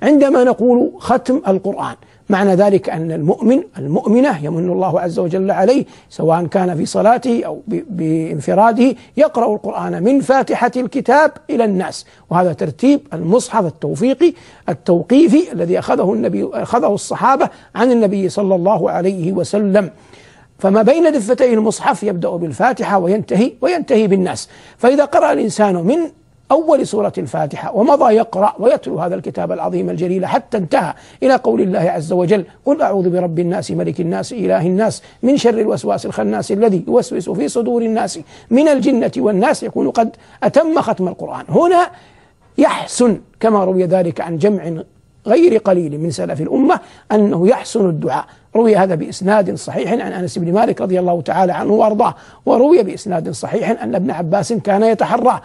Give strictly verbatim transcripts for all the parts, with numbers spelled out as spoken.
عندما نقول ختم القرآن معنى ذلك أن المؤمن المؤمنة يمن الله عز وجل عليه سواء كان في صلاته أو بانفراده يقرأ القرآن من فاتحة الكتاب إلى الناس، وهذا ترتيب المصحف التوفيقي التوقيفي الذي أخذه النبي أخذه الصحابة عن النبي صلى الله عليه وسلم. فما بين دفتي المصحف يبدأ بالفاتحة وينتهي وينتهي بالناس. فإذا قرأ الإنسان من أول سورة الفاتحة ومضى يقرأ ويتلو هذا الكتاب العظيم الجليل حتى انتهى إلى قول الله عز وجل: قل أعوذ برب الناس ملك الناس إله الناس من شر الوسواس الخناس الذي يوسوس في صدور الناس من الجنة والناس، يكون قد أتم ختم القرآن. هنا يحسن كما روي ذلك عن جمع غير قليل من سلف الأمة أنه يحسن الدعاء. روي هذا بإسناد صحيح عن أنس بن مالك رضي الله تعالى عنه وأرضاه، وروي بإسناد صحيح أن ابن عباس كان يتحراه.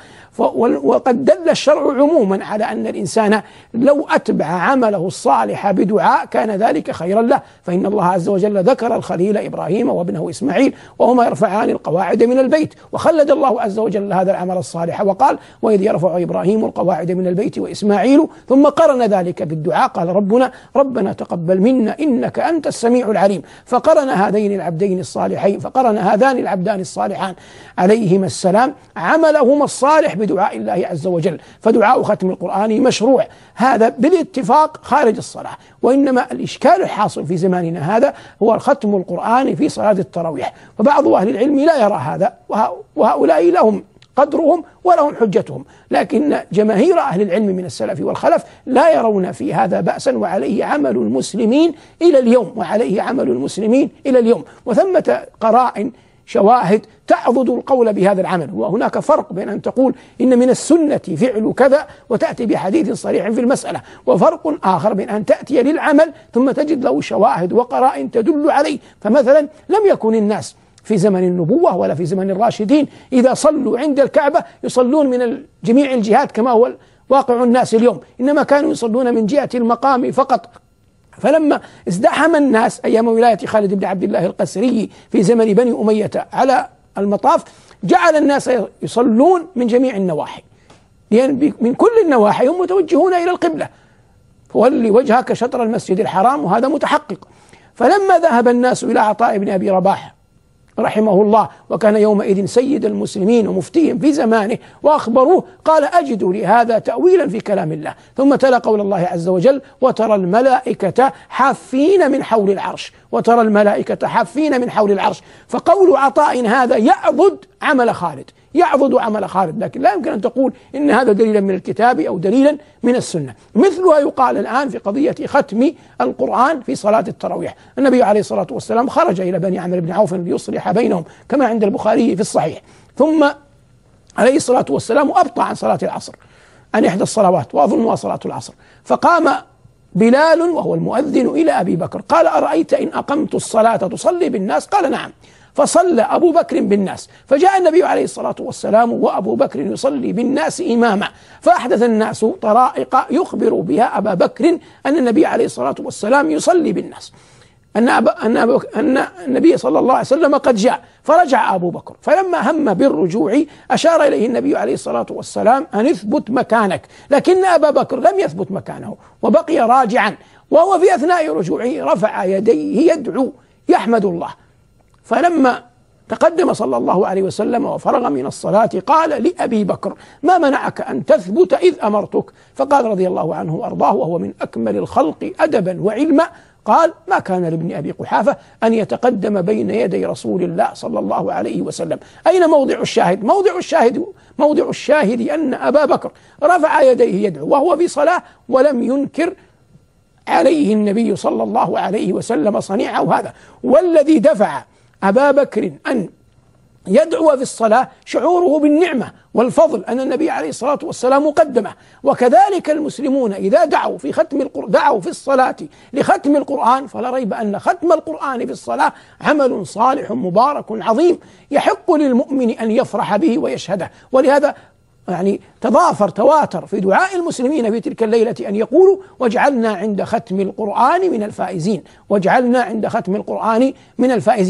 وقد دل الشرع عموما على أن الإنسان لو أتبع عمله الصالح بدعاء كان ذلك خيرا له، فإن الله عز وجل ذكر الخليل إبراهيم وابنه إسماعيل وهما يرفعان القواعد من البيت، وخلد الله عز وجل هذا العمل الصالح وقال: وإذ يرفع إبراهيم القواعد من البيت وإسماعيل، ثم قرن ذلك بالدعاء قال: ربنا ربنا تقبل منا إنك أنت السميع العليم. فقرن هذين العبدين الصالحين فقرن هذان العبدان الصالحان عليهما السلام عملهما الصالح بدعاء الله عز وجل. فدعاء ختم القرآن مشروع، هذا بالاتفاق خارج الصلاة. وإنما الإشكال الحاصل في زماننا هذا هو ختم القرآن في صلاة التراويح، فبعض أهل العلم لا يرى هذا، وهؤلاء لهم قدرهم ولهم حجتهم، لكن جماهير أهل العلم من السلف والخلف لا يرون في هذا بأسا، وعليه عمل المسلمين إلى اليوم وعليه عمل المسلمين إلى اليوم. وثمة قرائن شواهد تعضد القول بهذا العمل. وهناك فرق بين أن تقول إن من السنة فعل كذا وتأتي بحديث صريح في المسألة، وفرق آخر بين أن تأتي للعمل ثم تجد له شواهد وقرائن تدل عليه. فمثلا لم يكن الناس في زمن النبوة ولا في زمن الراشدين إذا صلوا عند الكعبة يصلون من جميع الجهات كما هو واقع الناس اليوم، إنما كانوا يصلون من جهة المقام فقط. فلما ازدحم الناس أيام ولاية خالد بن عبد الله القسري في زمن بني أمية على المطاف جعل الناس يصلون من جميع النواحي، لأن من كل النواحي هم متوجهون إلى القبلة، فولي وجهك شطر المسجد الحرام، وهذا متحقق. فلما ذهب الناس إلى عطاء بن أبي رباح رحمه الله، وكان يومئذ سيد المسلمين ومفتيهم في زمانه، وأخبروه قال: أجد لهذا تأويلا في كلام الله. ثم تلا قول الله عز وجل: وترى الملائكة حافين من حول العرش، وترى الملائكة حافين من حول العرش. فقول عطاء هذا يعضد عمل خالد، يعضد عمل خالد، لكن لا يمكن أن تقول إن هذا دليلا من الكتاب أو دليلا من السنة. مثلها يقال الآن في قضية ختم القرآن في صلاة التراويح. النبي عليه الصلاة والسلام خرج إلى بني عمرو بن عوف ليصلح بينهم كما عند البخاري في الصحيح، ثم عليه الصلاة والسلام أبطأ عن صلاة العصر، عن إحدى الصلوات وأظنها صلاة العصر، فقام بلال وهو المؤذن إلى أبي بكر قال: أرأيت إن أقمت الصلاة تصلي بالناس؟ قال: نعم. فصلى أبو بكر بالناس، فجاء النبي عليه الصلاة والسلام وأبو بكر يصلي بالناس إماما، فأحدث الناس طرائق يخبر بها أبا بكر أن النبي عليه الصلاة والسلام يصلي بالناس، أن, أن, أن النبي صلى الله عليه وسلم قد جاء. فرجع أبو بكر، فلما هم بالرجوع أشار إليه النبي عليه الصلاة والسلام أن اثبت مكانك، لكن أبا بكر لم يثبت مكانه وبقي راجعا، وهو في أثناء رجوعه رفع يديه يدعو يحمد الله. فلما تقدم صلى الله عليه وسلم وفرغ من الصلاة قال لأبي بكر: ما منعك أن تثبت إذ أمرتك؟ فقال رضي الله عنه وأرضاه وهو من أكمل الخلق أدبا وعلما، قال: ما كان لابن أبي قحافة أن يتقدم بين يدي رسول الله صلى الله عليه وسلم. أين موضع الشاهد؟ موضع الشاهد موضع الشاهد أن أبا بكر رفع يديه يدعو وهو في صلاة، ولم ينكر عليه النبي صلى الله عليه وسلم صنيعه هذا. والذي دفع أبا بكر أن يدعو في الصلاة شعوره بالنعمة والفضل أن النبي عليه الصلاة والسلام قدمه. وكذلك المسلمون إذا دعوا في ختم القرآن دعوا في الصلاة لختم القرآن، فلا ريب أن ختم القرآن في الصلاة عمل صالح مبارك عظيم يحق للمؤمن أن يفرح به ويشهده. ولهذا يعني تضافر تواتر في دعاء المسلمين في تلك الليلة أن يقولوا: واجعلنا عند ختم القرآن من الفائزين، واجعلنا عند ختم القرآن من الفائزين.